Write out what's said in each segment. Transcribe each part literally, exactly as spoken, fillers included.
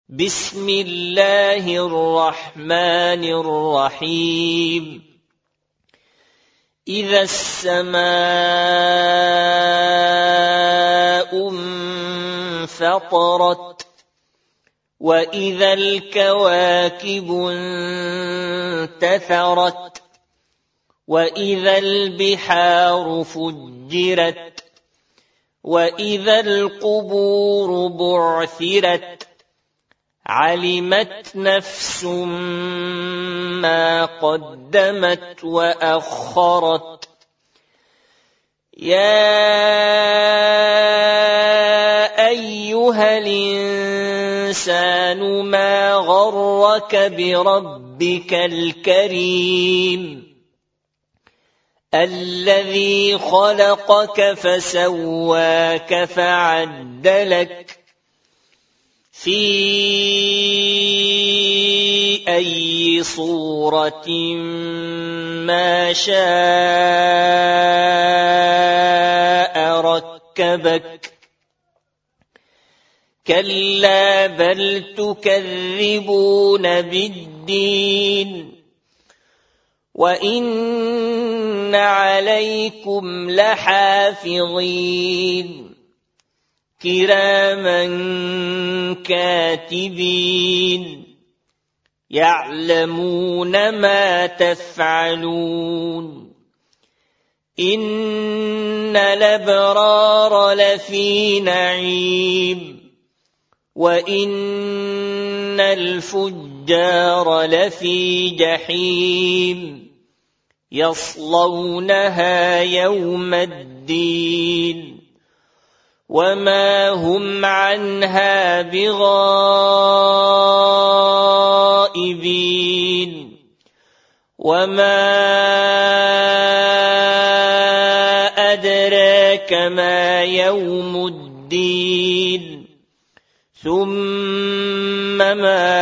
بسم الله الرحمن الرحيم إذا السماء انفطرت وإذا الكواكب انتثرت وإذا البحار فجرت وإذا القبور بعثرت علمت نفس ما قدمت وأخرت يا أيها الإنسان ما غرك بربك الكريم الذي خلقك فسواك فعدلك في أي صورة ما شاء ركبك كلا بل تكذبون بالدين وإن عليكم لحافظين كراما كاتبين يعلمون ما تفعلون إن الأبرار لفي نعيم وإن الفجار لفي جحيم يصلونها يوم الدين وما هم عنها بغائبين وما أدراك ما يوم الدين ثم ما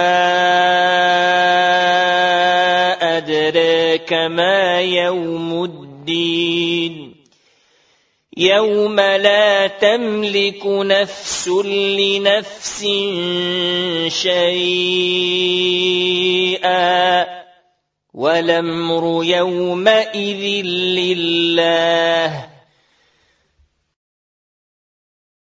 أدراك ما يوم الدين يوم لا تملك نفس لنفس شيئا والأمر يومئذ لله